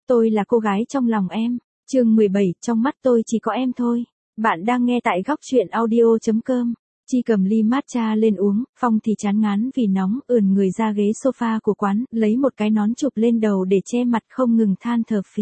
tôi là cô gái trong lòng em. Chương 17, trong mắt tôi chỉ có em thôi. Bạn đang nghe tại góc truyện audio.com. Chi cầm ly matcha lên uống, Phong thì chán ngán vì nóng, ườn người ra ghế sofa của quán, lấy một cái nón chụp lên đầu để che mặt không ngừng than thở phì.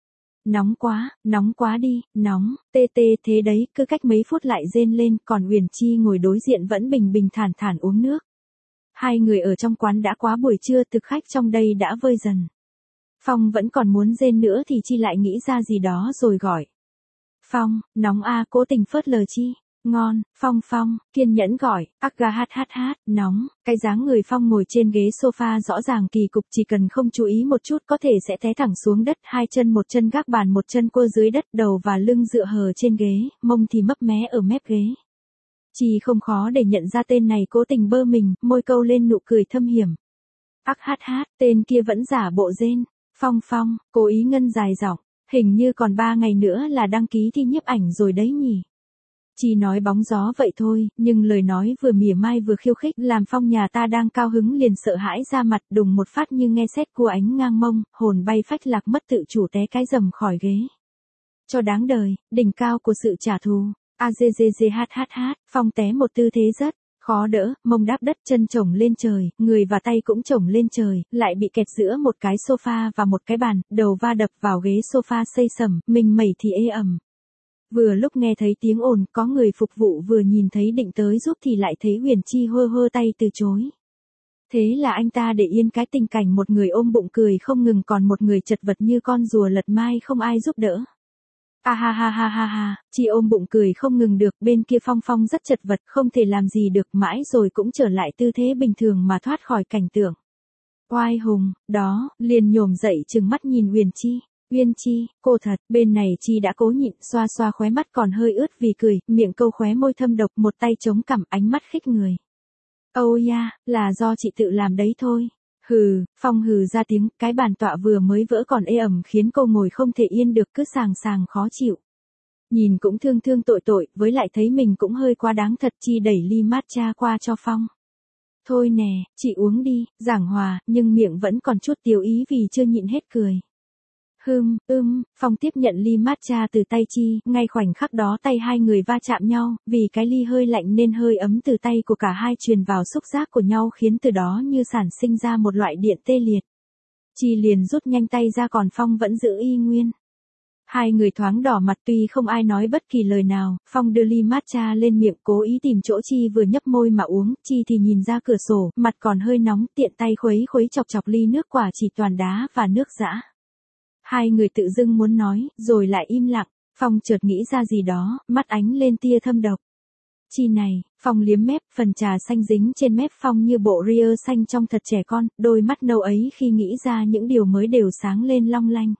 Nóng quá đi, nóng, tê thế đấy, cứ cách mấy phút lại rên lên, còn Uyển Chi ngồi đối diện vẫn bình bình thản thản uống nước. Hai người ở trong quán đã quá buổi trưa, thực khách trong đây đã vơi dần. Phong vẫn còn muốn rên nữa thì Chi lại nghĩ ra gì đó rồi gọi. Phong, nóng à, cố tình phớt lờ Chi. Ngon, Phong, kiên nhẫn gọi, aga hát, nóng. Cái dáng người Phong ngồi trên ghế sofa rõ ràng kỳ cục, chỉ cần không chú ý một chút có thể sẽ té thẳng xuống đất, hai chân một chân gác bàn một chân cua dưới đất, đầu và lưng dựa hờ trên ghế, mông thì mấp mé ở mép ghế. Chi không khó để nhận ra tên này cố tình bơ mình, môi câu lên nụ cười thâm hiểm. Hát, tên kia vẫn giả bộ rên. Phong, cố ý ngân dài giọng, hình như còn 3 ngày nữa là đăng ký thi nhiếp ảnh rồi đấy nhỉ. Chi nói bóng gió vậy thôi, nhưng lời nói vừa mỉa mai vừa khiêu khích làm Phong nhà ta đang cao hứng liền sợ hãi ra mặt, đùng một phát như nghe sét cua ánh ngang mông, hồn bay phách lạc mất tự chủ té cái rầm khỏi ghế. Cho đáng đời, đỉnh cao của sự trả thù. Hát, Phong té một tư thế rất khó đỡ, mông đáp đất, chân chổng lên trời, người và tay cũng chổng lên trời, lại bị kẹt giữa một cái sofa và một cái bàn, đầu va đập vào ghế sofa xây sẩm, mình mẩy thì ê ẩm. Vừa lúc nghe thấy tiếng ồn, có người phục vụ vừa nhìn thấy định tới giúp thì lại thấy Uyển Chi hơ tay từ chối. Thế là anh ta để yên cái tình cảnh một người ôm bụng cười không ngừng còn một người chật vật như con rùa lật mai không ai giúp đỡ. Ha, Chi ôm bụng cười không ngừng được, bên kia Phong rất chật vật, không thể làm gì được, mãi rồi cũng trở lại tư thế bình thường mà thoát khỏi cảnh tượng. Oai hùng, đó, liền nhổm dậy trừng mắt nhìn Uyển Chi, cô thật, bên này Chi đã cố nhịn, xoa khóe mắt còn hơi ướt vì cười, miệng câu khóe môi thâm độc, một tay chống cằm, ánh mắt khích người. Là do chị tự làm đấy thôi. Hừ, Phong hừ ra tiếng, cái bàn tọa vừa mới vỡ còn ê ẩm khiến cô ngồi không thể yên được, cứ sàng khó chịu. Nhìn cũng thương tội, với lại thấy mình cũng hơi quá đáng thật, Chi đẩy ly matcha qua cho Phong. Thôi nè, chị uống đi, giảng hòa, nhưng miệng vẫn còn chút tiêu ý vì chưa nhịn hết cười. Phong tiếp nhận ly matcha từ tay Chi, ngay khoảnh khắc đó tay hai người va chạm nhau, vì cái ly hơi lạnh nên hơi ấm từ tay của cả hai truyền vào xúc giác của nhau khiến từ đó như sản sinh ra một loại điện tê liệt. Chi liền rút nhanh tay ra còn Phong vẫn giữ y nguyên. Hai người thoáng đỏ mặt tuy không ai nói bất kỳ lời nào, Phong đưa ly matcha lên miệng cố ý tìm chỗ Chi vừa nhấp môi mà uống, Chi thì nhìn ra cửa sổ, mặt còn hơi nóng, tiện tay khuấy chọc ly nước quả chỉ toàn đá và nước dã. Hai người tự dưng muốn nói, rồi lại im lặng, Phong chợt nghĩ ra gì đó, mắt ánh lên tia thâm độc. Chi này, Phong liếm mép, phần trà xanh dính trên mép Phong như bộ ria xanh trong thật trẻ con, đôi mắt nâu ấy khi nghĩ ra những điều mới đều sáng lên long lanh.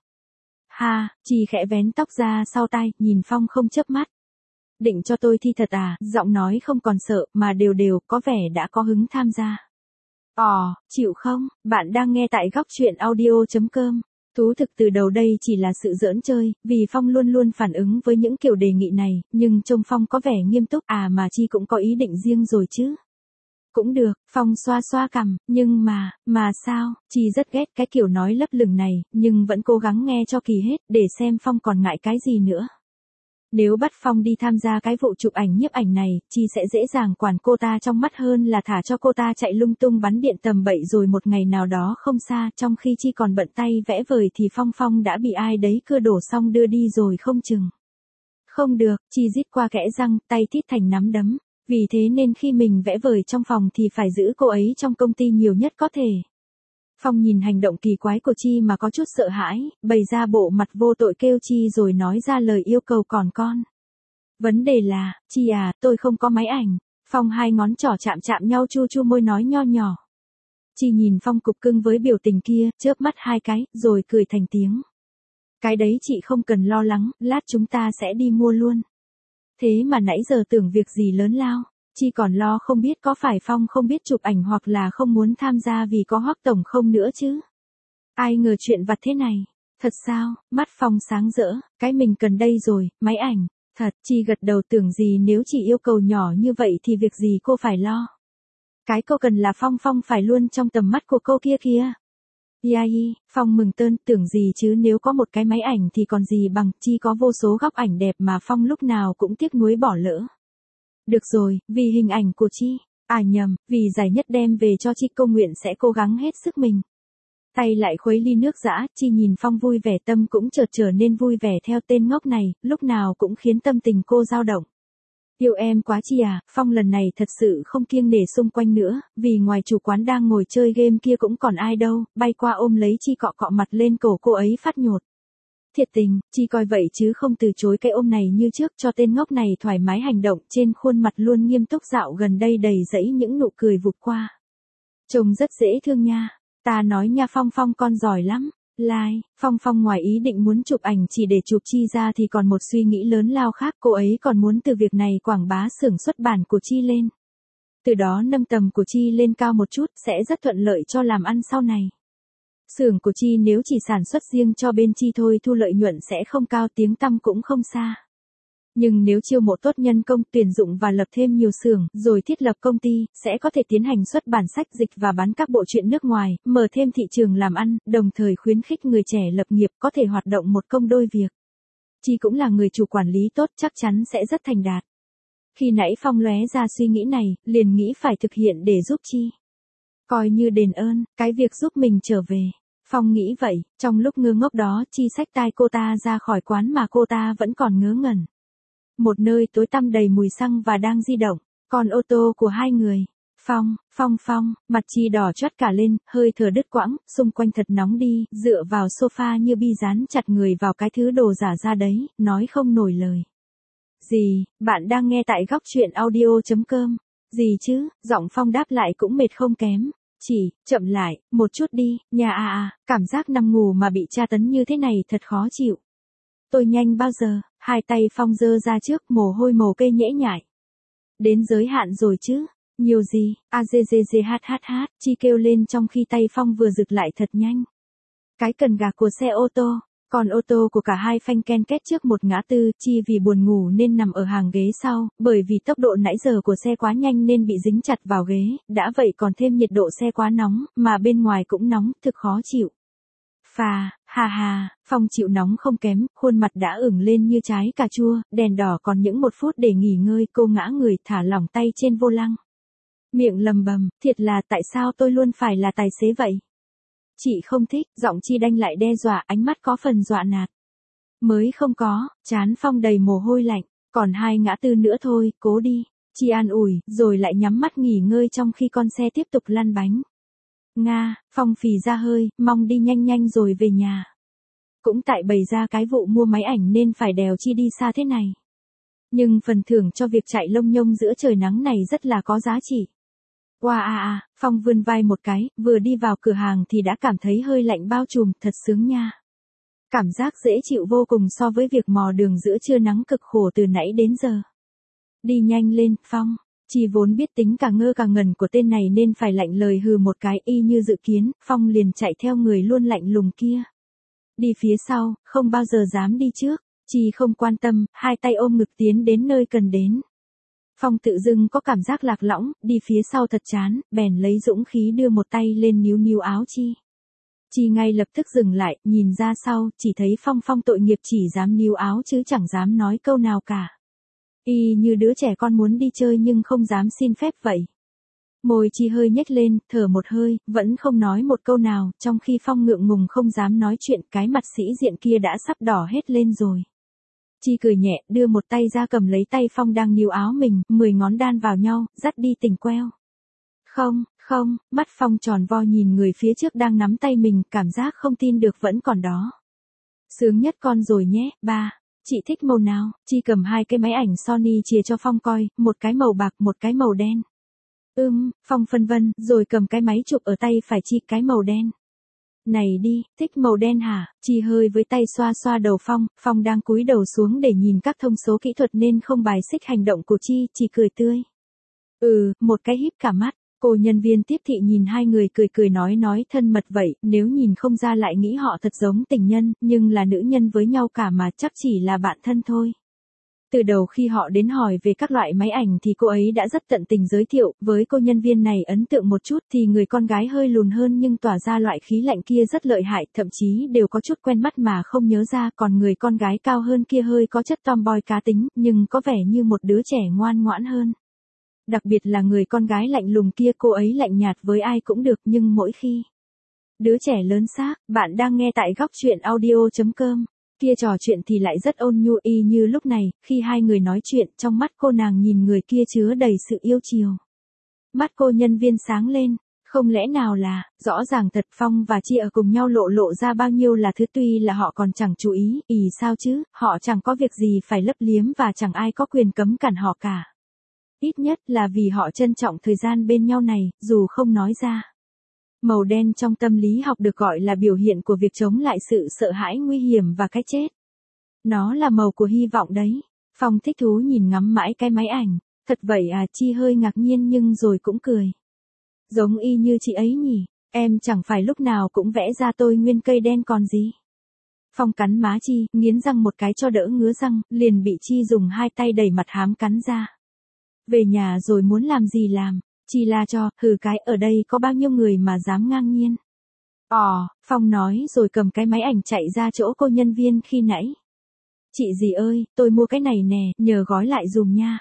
Chi khẽ vén tóc ra sau tai, nhìn Phong không chớp mắt. Định cho tôi thi thật à, giọng nói không còn sợ, mà đều có vẻ đã có hứng tham gia. Chịu không, bạn đang nghe tại góc truyện audio.com. Thú thực từ đầu đây chỉ là sự giỡn chơi, vì Phong luôn phản ứng với những kiểu đề nghị này, nhưng trông Phong có vẻ nghiêm túc mà Chi cũng có ý định riêng rồi chứ. Cũng được, Phong xoa cằm, nhưng mà sao, Chi rất ghét cái kiểu nói lấp lửng này, nhưng vẫn cố gắng nghe cho kỳ hết, để xem Phong còn ngại cái gì nữa. Nếu bắt Phong đi tham gia cái vụ chụp ảnh nhiếp ảnh này, Chi sẽ dễ dàng quản cô ta trong mắt hơn là thả cho cô ta chạy lung tung bắn điện tầm bậy rồi một ngày nào đó không xa, trong khi Chi còn bận tay vẽ vời thì Phong đã bị ai đấy cưa đổ xong đưa đi rồi không chừng. Không được, Chi rít qua kẽ răng, tay thít thành nắm đấm, vì thế nên khi mình vẽ vời trong phòng thì phải giữ cô ấy trong công ty nhiều nhất có thể. Phong nhìn hành động kỳ quái của Chi mà có chút sợ hãi, bày ra bộ mặt vô tội kêu Chi rồi nói ra lời yêu cầu còn con. Vấn đề là, Chi tôi không có máy ảnh. Phong hai ngón trỏ chạm nhau chu môi nói nho nhỏ. Chi nhìn Phong cục cưng với biểu tình kia, chớp mắt hai cái, rồi cười thành tiếng. Cái đấy chị không cần lo lắng, lát chúng ta sẽ đi mua luôn. Thế mà nãy giờ tưởng việc gì lớn lao. Chi còn lo không biết có phải Phong không biết chụp ảnh hoặc là không muốn tham gia vì có Hoắc tổng không nữa chứ. Ai ngờ chuyện vặt thế này. Thật sao, mắt Phong sáng rỡ, cái mình cần đây rồi, máy ảnh. Thật, Chi gật đầu tưởng gì nếu chỉ yêu cầu nhỏ như vậy thì việc gì cô phải lo. Cái cô cần là Phong phải luôn trong tầm mắt của cô kia kìa. Yai, Phong mừng tơn, tưởng gì chứ nếu có một cái máy ảnh thì còn gì bằng, Chi có vô số góc ảnh đẹp mà Phong lúc nào cũng tiếc nuối bỏ lỡ. Được rồi, vì hình ảnh của Chi, à nhầm, vì giải nhất đem về cho Chi, cô nguyện sẽ cố gắng hết sức mình. Tay lại khuấy ly nước dã, Chi nhìn Phong vui vẻ, tâm cũng chợt trở nên vui vẻ theo tên ngốc này, lúc nào cũng khiến tâm tình cô dao động. Yêu em quá Chi à, Phong lần này thật sự không kiêng nể xung quanh nữa, vì ngoài chủ quán đang ngồi chơi game kia cũng còn ai đâu, bay qua ôm lấy Chi cọ cọ mặt lên cổ cô ấy phát nhột. Thiệt tình, Chi coi vậy chứ không từ chối cái ôm này như trước, cho tên ngốc này thoải mái hành động, trên khuôn mặt luôn nghiêm túc dạo gần đây đầy dẫy những nụ cười vụt qua. Trông rất dễ thương nha, ta nói nha Phong, Phong con giỏi lắm. Lai, Phong ngoài ý định muốn chụp ảnh chỉ để chụp Chi ra thì còn một suy nghĩ lớn lao khác, cô ấy còn muốn từ việc này quảng bá xưởng xuất bản của Chi lên. Từ đó nâng tầm của Chi lên cao một chút, sẽ rất thuận lợi cho làm ăn sau này. Xưởng của Chi nếu chỉ sản xuất riêng cho bên Chi thôi thu lợi nhuận sẽ không cao, tiếng tăm cũng không xa. Nhưng nếu chiêu mộ tốt nhân công, tuyển dụng và lập thêm nhiều xưởng, rồi thiết lập công ty, sẽ có thể tiến hành xuất bản sách dịch và bán các bộ truyện nước ngoài, mở thêm thị trường làm ăn, đồng thời khuyến khích người trẻ lập nghiệp, có thể hoạt động một công đôi việc. Chi cũng là người chủ quản lý tốt, chắc chắn sẽ rất thành đạt. Khi nãy Phong lóe ra suy nghĩ này, liền nghĩ phải thực hiện để giúp Chi. Coi như đền ơn, cái việc giúp mình trở về. Phong nghĩ vậy, trong lúc ngơ ngốc đó, Chi xách tay cô ta ra khỏi quán mà cô ta vẫn còn ngớ ngẩn. Một nơi tối tăm đầy mùi xăng và đang di động, còn ô tô của hai người. Phong, mặt Chi đỏ chót cả lên, hơi thở đứt quãng, xung quanh thật nóng đi, dựa vào sofa như bi dán chặt người vào cái thứ đồ giả ra đấy, nói không nổi lời. Gì, bạn đang nghe tại góc truyện audio.com. Gì chứ, giọng Phong đáp lại cũng mệt không kém. Chỉ, chậm lại, một chút đi, nhà cảm giác nằm ngủ mà bị tra tấn như thế này thật khó chịu. Tôi nhanh bao giờ, hai tay Phong giơ ra trước, mồ hôi mồ kê nhễ nhại. Đến giới hạn rồi chứ, nhiều gì, Chi kêu lên trong khi tay Phong vừa giựt lại thật nhanh. Cái cần gạc của xe ô tô, còn ô tô của cả hai phanh ken két trước một ngã tư, Chi vì buồn ngủ nên nằm ở hàng ghế sau, bởi vì tốc độ nãy giờ của xe quá nhanh nên bị dính chặt vào ghế, đã vậy còn thêm nhiệt độ xe quá nóng, mà bên ngoài cũng nóng, thực khó chịu. Phong chịu nóng không kém, khuôn mặt đã ửng lên như trái cà chua, đèn đỏ còn những 1 phút để nghỉ ngơi, cô ngã người thả lỏng tay trên vô lăng. Miệng lầm bầm, thiệt là tại sao tôi luôn phải là tài xế vậy? Chị không thích, giọng Chi đanh lại đe dọa, ánh mắt có phần dọa nạt. Mới không có, trán Phong đầy mồ hôi lạnh, còn 2 ngã tư nữa thôi, cố đi. Chi an ủi, rồi lại nhắm mắt nghỉ ngơi trong khi con xe tiếp tục lăn bánh. Phong phì ra hơi, mong đi nhanh rồi về nhà. Cũng tại bày ra cái vụ mua máy ảnh nên phải đèo Chi đi xa thế này. Nhưng phần thưởng cho việc chạy lông nhông giữa trời nắng này rất là có giá trị. Phong vươn vai một cái, vừa đi vào cửa hàng thì đã cảm thấy hơi lạnh bao trùm, thật sướng nha. Cảm giác dễ chịu vô cùng so với việc mò đường giữa trưa nắng cực khổ từ nãy đến giờ. Đi nhanh lên, Phong. Chi vốn biết tính cả ngơ cả ngẩn của tên này nên phải lạnh lời hừ một cái, y như dự kiến, Phong liền chạy theo người luôn lạnh lùng kia. Đi phía sau, không bao giờ dám đi trước, Chi không quan tâm, hai tay ôm ngực tiến đến nơi cần đến. Phong tự dưng có cảm giác lạc lõng, đi phía sau thật chán, bèn lấy dũng khí đưa một tay lên níu áo Chi. Chi ngay lập tức dừng lại, nhìn ra sau, chỉ thấy Phong tội nghiệp chỉ dám níu áo chứ chẳng dám nói câu nào cả. Y như đứa trẻ con muốn đi chơi nhưng không dám xin phép vậy. Môi Chi hơi nhếch lên, thở một hơi, vẫn không nói một câu nào, trong khi Phong ngượng ngùng không dám nói chuyện, cái mặt sĩ diện kia đã sắp đỏ hết lên rồi. Chi cười nhẹ, đưa một tay ra cầm lấy tay Phong đang níu áo mình, 10 ngón đan vào nhau, dắt đi tỉnh queo. Không, mắt Phong tròn vo nhìn người phía trước đang nắm tay mình, cảm giác không tin được vẫn còn đó. Sướng nhất con rồi nhé, ba. Chị thích màu nào? Chi cầm 2 cái máy ảnh Sony chìa cho Phong coi, một cái màu bạc, một cái màu đen. Phong phân vân, rồi cầm cái máy chụp ở tay phải Chi, cái màu đen. Này đi, thích màu đen hả? Chi hơi với tay xoa đầu Phong đang cúi đầu xuống để nhìn các thông số kỹ thuật nên không bài xích hành động của Chi, chỉ cười tươi. Một cái híp cả mắt. Cô nhân viên tiếp thị nhìn hai người cười nói thân mật vậy, nếu nhìn không ra lại nghĩ họ thật giống tình nhân, nhưng là nữ nhân với nhau cả mà chắc chỉ là bạn thân thôi. Từ đầu khi họ đến hỏi về các loại máy ảnh thì cô ấy đã rất tận tình giới thiệu, với cô nhân viên này ấn tượng một chút thì người con gái hơi lùn hơn nhưng tỏa ra loại khí lạnh kia rất lợi hại, thậm chí đều có chút quen mắt mà không nhớ ra, còn người con gái cao hơn kia hơi có chất tomboy cá tính, nhưng có vẻ như một đứa trẻ ngoan ngoãn hơn. Đặc biệt là người con gái lạnh lùng kia, cô ấy lạnh nhạt với ai cũng được nhưng mỗi khi đứa trẻ lớn xác, bạn đang nghe tại góc truyện audio.com. Kia trò chuyện thì lại rất ôn nhu y như lúc này, khi hai người nói chuyện trong mắt cô nàng nhìn người kia chứa đầy sự yêu chiều. Mắt cô nhân viên sáng lên, không lẽ nào là, rõ ràng thật Phong và Chi ở cùng nhau lộ ra bao nhiêu là thứ tuy là họ còn chẳng chú ý, sao chứ, họ chẳng có việc gì phải lấp liếm và chẳng ai có quyền cấm cản họ cả. Ít nhất là vì họ trân trọng thời gian bên nhau này, dù không nói ra. Màu đen trong tâm lý học được gọi là biểu hiện của việc chống lại sự sợ hãi nguy hiểm và cái chết. Nó là màu của hy vọng đấy. Phong thích thú nhìn ngắm mãi cái máy ảnh. Thật vậy à? Chi hơi ngạc nhiên nhưng rồi cũng cười. Giống y như chị ấy nhỉ, em chẳng phải lúc nào cũng vẽ ra tôi nguyên cây đen còn gì. Phong cắn má Chi, nghiến răng một cái cho đỡ ngứa răng, liền bị Chi dùng hai tay đẩy mặt hám cắn ra. Về nhà rồi muốn làm gì làm. Chi la cho, hừ cái, ở đây có bao nhiêu người mà dám ngang nhiên. Phong nói rồi cầm cái máy ảnh chạy ra chỗ cô nhân viên khi nãy. Chị dì ơi, tôi mua cái này nè, nhờ gói lại dùm nha.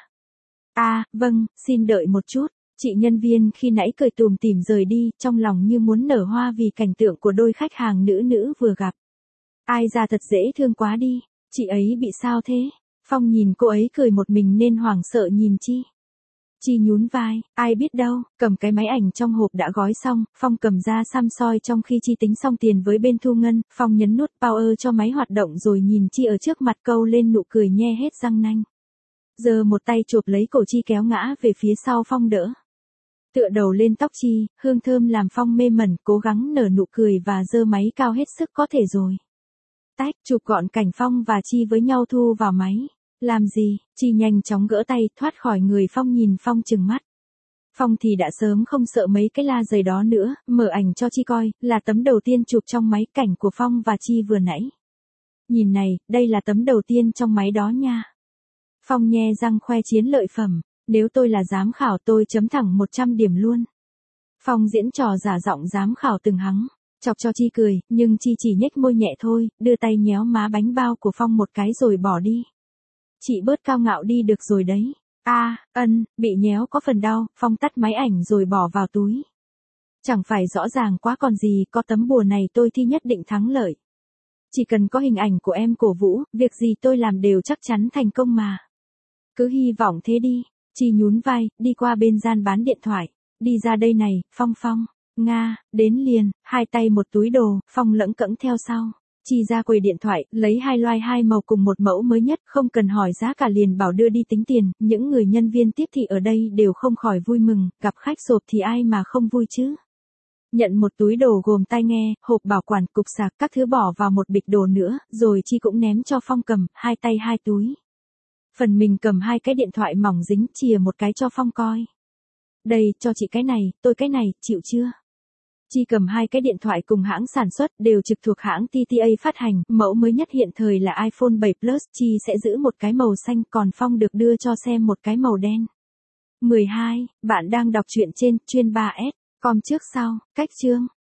Vâng, xin đợi một chút. Chị nhân viên khi nãy cười tùm tìm rời đi, trong lòng như muốn nở hoa vì cảnh tượng của đôi khách hàng nữ vừa gặp. Ai ra thật dễ thương quá đi, chị ấy bị sao thế? Phong nhìn cô ấy cười một mình nên hoảng sợ nhìn Chi. Chi nhún vai, ai biết đâu, cầm cái máy ảnh trong hộp đã gói xong, Phong cầm ra xăm soi trong khi Chi tính xong tiền với bên thu ngân, Phong nhấn nút power cho máy hoạt động rồi nhìn Chi ở trước mặt câu lên nụ cười nhe hết răng nanh. Giờ một tay chộp lấy cổ Chi kéo ngã về phía sau Phong đỡ. Tựa đầu lên tóc Chi, hương thơm làm Phong mê mẩn, cố gắng nở nụ cười và giơ máy cao hết sức có thể rồi. Tách, chụp gọn cảnh Phong và Chi với nhau thu vào máy. Làm gì? Chi nhanh chóng gỡ tay, thoát khỏi người Phong nhìn Phong trừng mắt. Phong thì đã sớm không sợ mấy cái la giày đó nữa, mở ảnh cho Chi coi, là tấm đầu tiên chụp trong máy cảnh của Phong và Chi vừa nãy. Nhìn này, đây là tấm đầu tiên trong máy đó nha. Phong nhe răng khoe chiến lợi phẩm, nếu tôi là giám khảo tôi chấm thẳng 100 điểm luôn. Phong diễn trò giả giọng giám khảo từng hắng, chọc cho Chi cười, nhưng Chi chỉ nhếch môi nhẹ thôi, đưa tay nhéo má bánh bao của Phong một cái rồi bỏ đi. Chị bớt cao ngạo đi được rồi đấy. Bị nhéo có phần đau, Phong tắt máy ảnh rồi bỏ vào túi. Chẳng phải rõ ràng quá còn gì, có tấm bùa này tôi thi nhất định thắng lợi. Chỉ cần có hình ảnh của em cổ vũ, việc gì tôi làm đều chắc chắn thành công mà. Cứ hy vọng thế đi. Chi nhún vai, đi qua bên gian bán điện thoại. Đi ra đây này, Phong. Nga, đến liền, hai tay một túi đồ, Phong lững cẫng theo sau. Chi ra quầy điện thoại, lấy hai loa hai màu cùng một mẫu mới nhất, không cần hỏi giá cả liền bảo đưa đi tính tiền, những người nhân viên tiếp thị ở đây đều không khỏi vui mừng, gặp khách sộp thì ai mà không vui chứ. Nhận một túi đồ gồm tai nghe, hộp bảo quản, cục sạc, các thứ bỏ vào một bịch đồ nữa, rồi Chi cũng ném cho Phong cầm, hai tay hai túi. Phần mình cầm hai cái điện thoại mỏng dính, chìa một cái cho Phong coi. Đây, cho chị cái này, tôi cái này, chịu chưa? Chi cầm hai cái điện thoại cùng hãng sản xuất, đều trực thuộc hãng TTA phát hành, mẫu mới nhất hiện thời là iPhone 7 Plus, Chi sẽ giữ một cái màu xanh, còn Phong được đưa cho xem một cái màu đen. 12. Bạn đang đọc truyện trên chuyên 3S, com trước sau, cách chương.